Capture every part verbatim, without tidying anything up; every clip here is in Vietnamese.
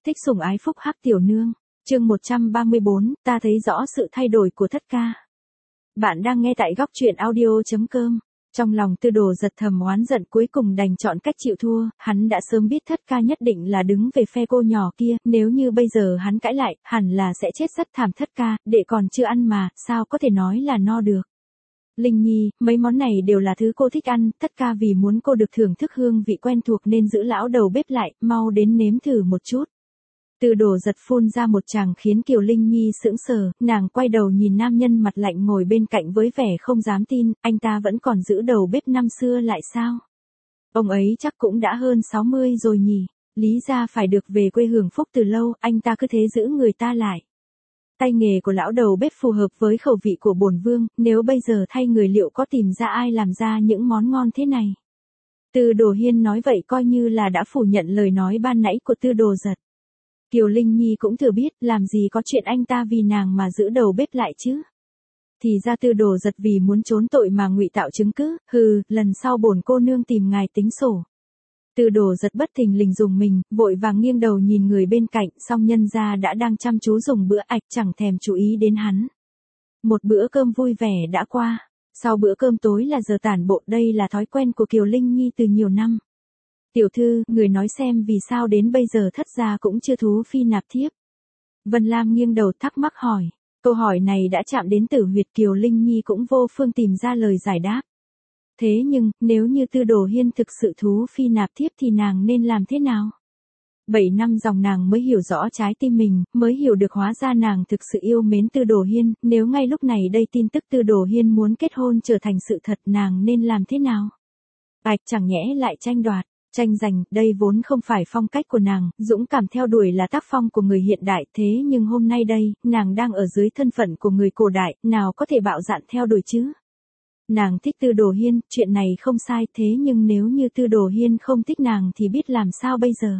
Thích sủng ái phúc hắc tiểu nương. Chương một trăm ba mươi bốn, ta thấy rõ sự thay đổi của Thất ca. Bạn đang nghe tại góc truyện audio chấm com. Trong lòng Tư Đồ Giật thầm oán giận, cuối cùng đành chọn cách chịu thua, hắn đã sớm biết Thất ca nhất định là đứng về phe cô nhỏ kia, nếu như bây giờ hắn cãi lại, hẳn là sẽ chết rất thảm. Thất ca, đệ còn chưa ăn mà, sao có thể nói là no được. Linh Nhi, mấy món này đều là thứ cô thích ăn, Thất ca vì muốn cô được thưởng thức hương vị quen thuộc nên giữ lão đầu bếp lại, mau đến nếm thử một chút. Tư Đồ Giật phun ra một tràng khiến Kiều Linh Nhi sững sờ, nàng quay đầu nhìn nam nhân mặt lạnh ngồi bên cạnh với vẻ không dám tin, anh ta vẫn còn giữ đầu bếp năm xưa lại sao? Ông ấy chắc cũng đã hơn sáu mươi rồi nhỉ, lý ra phải được về quê hưởng phúc từ lâu, anh ta cứ thế giữ người ta lại. Tay nghề của lão đầu bếp phù hợp với khẩu vị của bổn vương, nếu bây giờ thay người liệu có tìm ra ai làm ra những món ngon thế này? Tư Đồ Hiên nói vậy coi như là đã phủ nhận lời nói ban nãy của Tư Đồ Giật. Kiều Linh Nhi cũng thừa biết, làm gì có chuyện anh ta vì nàng mà giữ đầu bếp lại chứ. Thì ra Tư Đồ Giật vì muốn trốn tội mà ngụy tạo chứng cứ, hừ, lần sau bổn cô nương tìm ngài tính sổ. Tư Đồ Giật bất thình lình dùng mình, vội vàng nghiêng đầu nhìn người bên cạnh, song nhân gia đã đang chăm chú dùng bữa ạch chẳng thèm chú ý đến hắn. Một bữa cơm vui vẻ đã qua, sau bữa cơm tối là giờ tản bộ, đây là thói quen của Kiều Linh Nhi từ nhiều năm. Tiểu thư, người nói xem vì sao đến bây giờ Thất gia cũng chưa thú phi nạp thiếp. Vân Lam nghiêng đầu thắc mắc hỏi, câu hỏi này đã chạm đến tử huyệt Kiều Linh Nhi cũng vô phương tìm ra lời giải đáp. Thế nhưng, nếu như Tư Đồ Hiên thực sự thú phi nạp thiếp thì nàng nên làm thế nào? Bảy năm dòng nàng mới hiểu rõ trái tim mình, mới hiểu được hóa ra nàng thực sự yêu mến Tư Đồ Hiên, nếu ngay lúc này đây tin tức Tư Đồ Hiên muốn kết hôn trở thành sự thật, nàng nên làm thế nào? Bạch chẳng nhẽ lại tranh đoạt. Tranh giành, đây vốn không phải phong cách của nàng, dũng cảm theo đuổi là tác phong của người hiện đại, thế nhưng hôm nay đây, nàng đang ở dưới thân phận của người cổ đại, nào có thể bạo dạn theo đuổi chứ? Nàng thích Tư Đồ Hiên, chuyện này không sai, thế nhưng nếu như Tư Đồ Hiên không thích nàng thì biết làm sao bây giờ?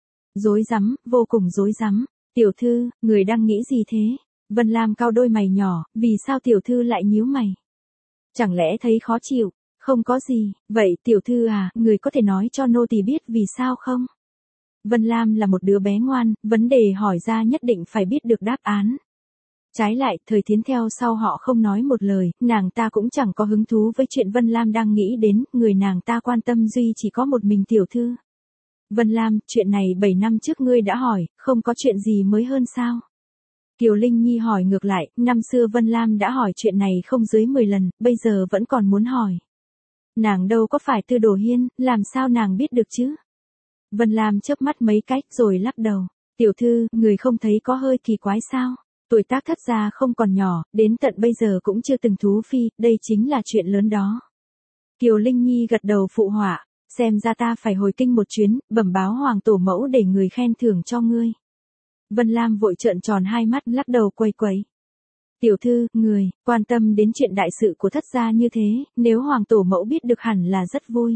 Rối rắm, vô cùng rối rắm. Tiểu thư, người đang nghĩ gì thế? Vân Lam cau đôi mày nhỏ, vì sao tiểu thư lại nhíu mày? Chẳng lẽ thấy khó chịu? Không có gì, vậy tiểu thư à, người có thể nói cho nô tỳ biết vì sao không? Vân Lam là một đứa bé ngoan, vấn đề hỏi ra nhất định phải biết được đáp án. Trái lại, Thời Thiến theo sau họ không nói một lời, nàng ta cũng chẳng có hứng thú với chuyện Vân Lam đang nghĩ đến, người nàng ta quan tâm duy chỉ có một mình tiểu thư. Vân Lam, chuyện này bảy năm trước ngươi đã hỏi, không có chuyện gì mới hơn sao? Kiều Linh Nhi hỏi ngược lại, năm xưa Vân Lam đã hỏi chuyện này không dưới mười lần, bây giờ vẫn còn muốn hỏi. Nàng đâu có phải Tư Đồ Hiên, làm sao nàng biết được chứ? Vân Lam chớp mắt mấy cách rồi lắc đầu. Tiểu thư, người không thấy có hơi kỳ quái sao? Tuổi tác Thất gia không còn nhỏ, đến tận bây giờ cũng chưa từng thú phi, đây chính là chuyện lớn đó. Kiều Linh Nhi gật đầu phụ họa, xem ra ta phải hồi kinh một chuyến, bẩm báo hoàng tổ mẫu để người khen thưởng cho ngươi. Vân Lam vội trợn tròn hai mắt lắc đầu quấy quấy. Tiểu thư, người, quan tâm đến chuyện đại sự của Thất gia như thế, nếu hoàng tổ mẫu biết được hẳn là rất vui.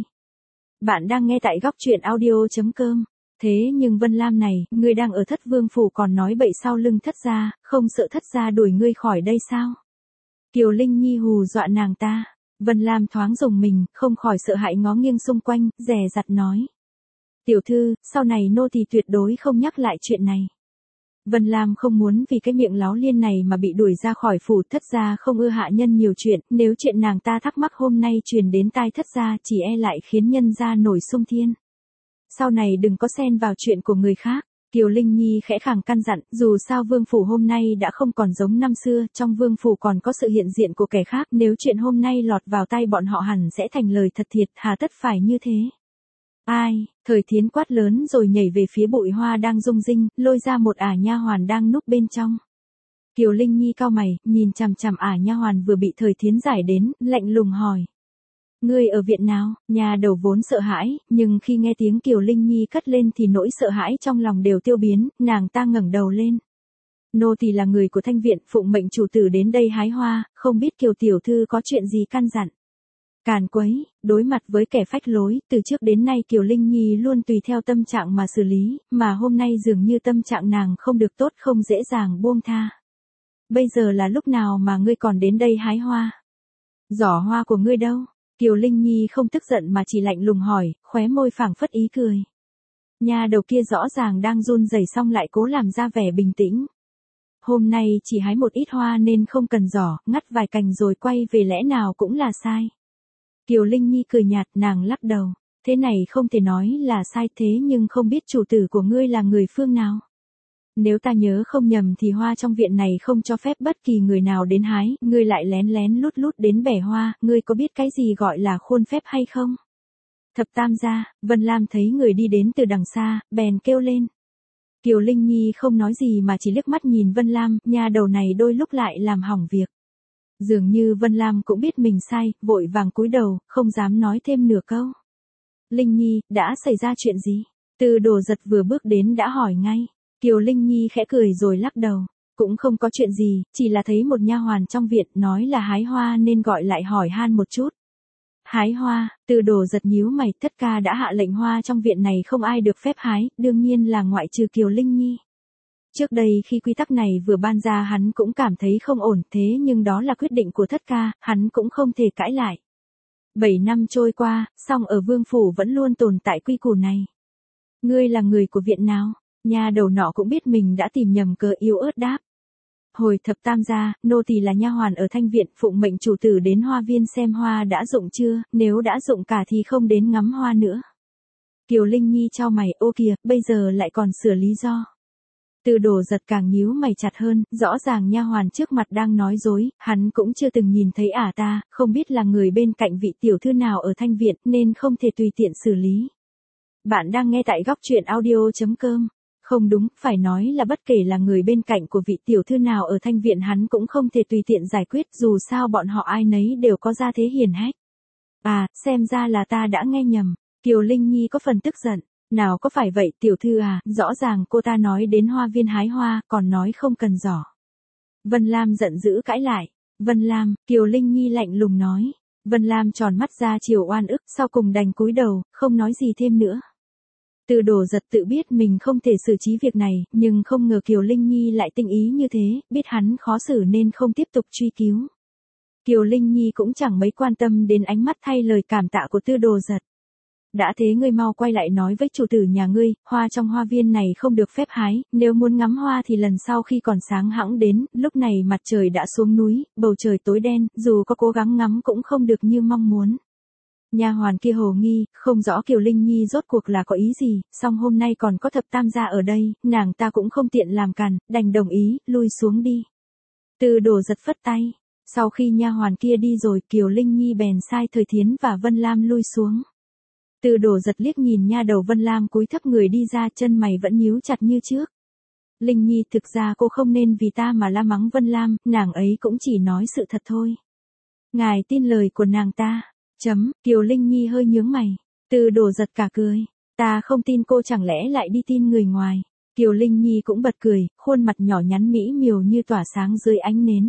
Bạn đang nghe tại góc truyện audio chấm com. Thế nhưng Vân Lam này, ngươi đang ở Thất vương phủ còn nói bậy sau lưng Thất gia, không sợ Thất gia đuổi ngươi khỏi đây sao? Kiều Linh Nhi hù dọa nàng ta. Vân Lam thoáng rùng mình, không khỏi sợ hãi ngó nghiêng xung quanh, dè dặt nói. Tiểu thư, sau này nô tỳ tuyệt đối không nhắc lại chuyện này. Vân Lam không muốn vì cái miệng láo liên này mà bị đuổi ra khỏi phủ. Thất gia không ưa hạ nhân nhiều chuyện, nếu chuyện nàng ta thắc mắc hôm nay truyền đến tai Thất gia chỉ e lại khiến nhân gia nổi xung thiên. Sau này đừng có xen vào chuyện của người khác. Kiều Linh Nhi khẽ khàng căn dặn, dù sao vương phủ hôm nay đã không còn giống năm xưa, trong vương phủ còn có sự hiện diện của kẻ khác, nếu chuyện hôm nay lọt vào tay bọn họ hẳn sẽ thành lời thật thiệt, hà tất phải như thế. Ai? Thời Thiến quát lớn rồi nhảy về phía bụi hoa đang rung rinh, lôi ra một ả nha hoàn đang núp bên trong. Kiều Linh Nhi cau mày, nhìn chằm chằm ả nha hoàn vừa bị Thời Thiến giải đến, lạnh lùng hỏi. Ngươi ở viện nào? Nhà đầu vốn sợ hãi, nhưng khi nghe tiếng Kiều Linh Nhi cất lên thì nỗi sợ hãi trong lòng đều tiêu biến, nàng ta ngẩng đầu lên. Nô tỳ là người của Thanh viện, phụng mệnh chủ tử đến đây hái hoa, không biết Kiều tiểu thư có chuyện gì căn dặn. Càn quấy, đối mặt với kẻ phách lối, từ trước đến nay Kiều Linh Nhi luôn tùy theo tâm trạng mà xử lý, mà hôm nay dường như tâm trạng nàng không được tốt, không dễ dàng buông tha. Bây giờ là lúc nào mà ngươi còn đến đây hái hoa? Giỏ hoa của ngươi đâu? Kiều Linh Nhi không tức giận mà chỉ lạnh lùng hỏi, khóe môi phảng phất ý cười. Nha đầu kia rõ ràng đang run rẩy xong lại cố làm ra vẻ bình tĩnh. Hôm nay chỉ hái một ít hoa nên không cần giỏ, ngắt vài cành rồi quay về lẽ nào cũng là sai. Kiều Linh Nhi cười nhạt, nàng lắc đầu. Thế này không thể nói là sai, thế nhưng không biết chủ tử của ngươi là người phương nào. Nếu ta nhớ không nhầm thì hoa trong viện này không cho phép bất kỳ người nào đến hái, ngươi lại lén lén lút lút đến bẻ hoa, ngươi có biết cái gì gọi là khuôn phép hay không? Thập tam gia, Vân Lam thấy người đi đến từ đằng xa, bèn kêu lên. Kiều Linh Nhi không nói gì mà chỉ liếc mắt nhìn Vân Lam, nha đầu này đôi lúc lại làm hỏng việc. Dường như Vân Lam cũng biết mình sai, vội vàng cúi đầu, không dám nói thêm nửa câu. Linh Nhi, đã xảy ra chuyện gì? Từ Đồ Giật vừa bước đến đã hỏi ngay. Kiều Linh Nhi khẽ cười rồi lắc đầu. Cũng không có chuyện gì, chỉ là thấy một nha hoàn trong viện nói là hái hoa nên gọi lại hỏi han một chút. Hái hoa, Từ Đồ Giật nhíu mày, tất ca đã hạ lệnh hoa trong viện này không ai được phép hái, đương nhiên là ngoại trừ Kiều Linh Nhi. Trước đây khi quy tắc này vừa ban ra hắn cũng cảm thấy không ổn, thế nhưng đó là quyết định của thất ca, hắn cũng không thể cãi lại. Bảy năm trôi qua, song ở vương phủ vẫn luôn tồn tại quy củ này. Ngươi là người của viện nào? Nha đầu nọ cũng biết mình đã tìm nhầm cớ, yếu ớt đáp. Hồi thập tam gia, nô tỳ là nha hoàn ở thanh viện, phụng mệnh chủ tử đến hoa viên xem hoa đã rụng chưa, nếu đã rụng cả thì không đến ngắm hoa nữa. Kiều Linh Nhi chau mày, ô kìa, bây giờ lại còn sửa lý do. Từ Đồ Giật càng nhíu mày chặt hơn, rõ ràng nha hoàn trước mặt đang nói dối, hắn cũng chưa từng nhìn thấy ả ta, không biết là người bên cạnh vị tiểu thư nào ở thanh viện nên không thể tùy tiện xử lý. Bạn đang nghe tại góc truyện audio chấm com. Không đúng, phải nói là bất kể là người bên cạnh của vị tiểu thư nào ở thanh viện hắn cũng không thể tùy tiện giải quyết, dù sao bọn họ ai nấy đều có gia thế hiển hách. À, xem ra là ta đã nghe nhầm. Kiều Linh Nhi có phần tức giận. Nào có phải vậy tiểu thư à, rõ ràng cô ta nói đến hoa viên hái hoa, còn nói không cần giỏ. Vân Lam giận dữ cãi lại. Vân Lam, Kiều Linh Nhi lạnh lùng nói. Vân Lam tròn mắt ra chiều oan ức, sau cùng đành cúi đầu, không nói gì thêm nữa. Từ Đồ Giật tự biết mình không thể xử trí việc này, nhưng không ngờ Kiều Linh Nhi lại tinh ý như thế, biết hắn khó xử nên không tiếp tục truy cứu. Kiều Linh Nhi cũng chẳng mấy quan tâm đến ánh mắt thay lời cảm tạ của Tư Đồ Giật. Đã thế ngươi mau quay lại nói với chủ tử nhà ngươi, hoa trong hoa viên này không được phép hái, nếu muốn ngắm hoa thì lần sau khi còn sáng hẵng đến, lúc này mặt trời đã xuống núi, bầu trời tối đen, dù có cố gắng ngắm cũng không được như mong muốn. Nha hoàn kia hồ nghi, không rõ Kiều Linh Nhi rốt cuộc là có ý gì, song hôm nay còn có thập tam gia ở đây, nàng ta cũng không tiện làm càn, đành đồng ý, lui xuống đi. Từ Đồ Giật phất tay, sau khi nha hoàn kia đi rồi Kiều Linh Nhi bèn sai Thời Thiến và Vân Lam lui xuống. Từ Đồ Giật liếc nhìn nha đầu Vân Lam cúi thấp người đi ra, chân mày vẫn nhíu chặt như trước. Linh Nhi, thực ra cô không nên vì ta mà la mắng Vân Lam, nàng ấy cũng chỉ nói sự thật thôi. Ngài tin lời của nàng ta. Chấm, Kiều Linh Nhi hơi nhướng mày. Từ Đồ Giật cả cười. Ta không tin cô chẳng lẽ lại đi tin người ngoài. Kiều Linh Nhi cũng bật cười, khuôn mặt nhỏ nhắn mỹ miều như tỏa sáng dưới ánh nến.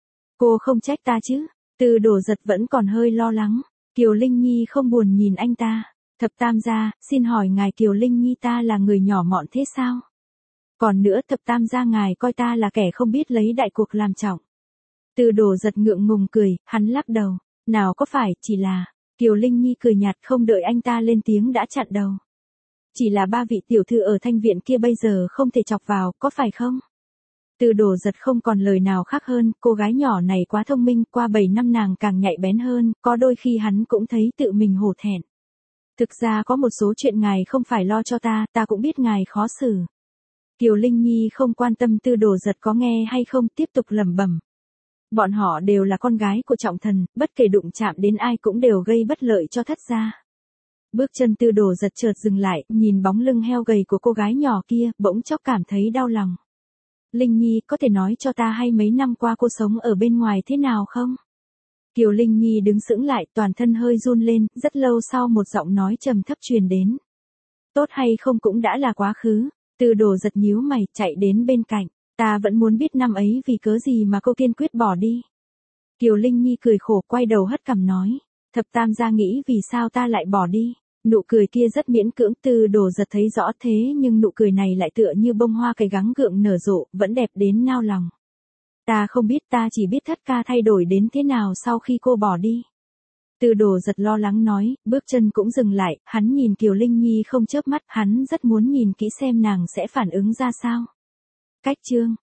Cô không trách ta chứ? Từ Đồ Giật vẫn còn hơi lo lắng. Kiều Linh Nhi không buồn nhìn anh ta. Thập tam gia, xin hỏi ngài, Kiều Linh Nhi ta là người nhỏ mọn thế sao? Còn nữa thập tam gia ngài coi ta là kẻ không biết lấy đại cuộc làm trọng. Từ Đồ Giật ngượng ngùng cười, hắn lắc đầu. Nào có phải, chỉ là, Kiều Linh Nhi cười nhạt không đợi anh ta lên tiếng đã chặn đầu. Chỉ là ba vị tiểu thư ở thanh viện kia bây giờ không thể chọc vào, có phải không? Từ Đồ Giật không còn lời nào khác hơn, cô gái nhỏ này quá thông minh, qua bảy năm nàng càng nhạy bén hơn, có đôi khi hắn cũng thấy tự mình hổ thẹn. Thực ra có một số chuyện ngài không phải lo cho ta, ta cũng biết ngài khó xử. Kiều Linh Nhi không quan tâm Từ Đồ Giật có nghe hay không, tiếp tục lẩm bẩm. Bọn họ đều là con gái của trọng thần, bất kể đụng chạm đến ai cũng đều gây bất lợi cho thất gia. Bước chân Từ Đồ Giật chợt dừng lại, nhìn bóng lưng heo gầy của cô gái nhỏ kia, bỗng chốc cảm thấy đau lòng. Linh Nhi, có thể nói cho ta hay mấy năm qua cô sống ở bên ngoài thế nào không? Kiều Linh Nhi đứng sững lại, toàn thân hơi run lên, rất lâu sau một giọng nói trầm thấp truyền đến. Tốt hay không cũng đã là quá khứ. Từ Đồ Giật nhíu mày, chạy đến bên cạnh. Ta vẫn muốn biết năm ấy vì cớ gì mà cô kiên quyết bỏ đi. Kiều Linh Nhi cười khổ, quay đầu hất cằm nói. Thập tam gia nghĩ vì sao ta lại bỏ đi. Nụ cười kia rất miễn cưỡng. Từ Đồ Giật thấy rõ thế nhưng nụ cười này lại tựa như bông hoa cài gắng gượng nở rộ, vẫn đẹp đến nao lòng. Ta không biết, ta chỉ biết thất ca thay đổi đến thế nào sau khi cô bỏ đi. Tư Đồ Giật lo lắng nói, bước chân cũng dừng lại, hắn nhìn Kiều Linh Nhi không chớp mắt, hắn rất muốn nhìn kỹ xem nàng sẽ phản ứng ra sao. Cách chương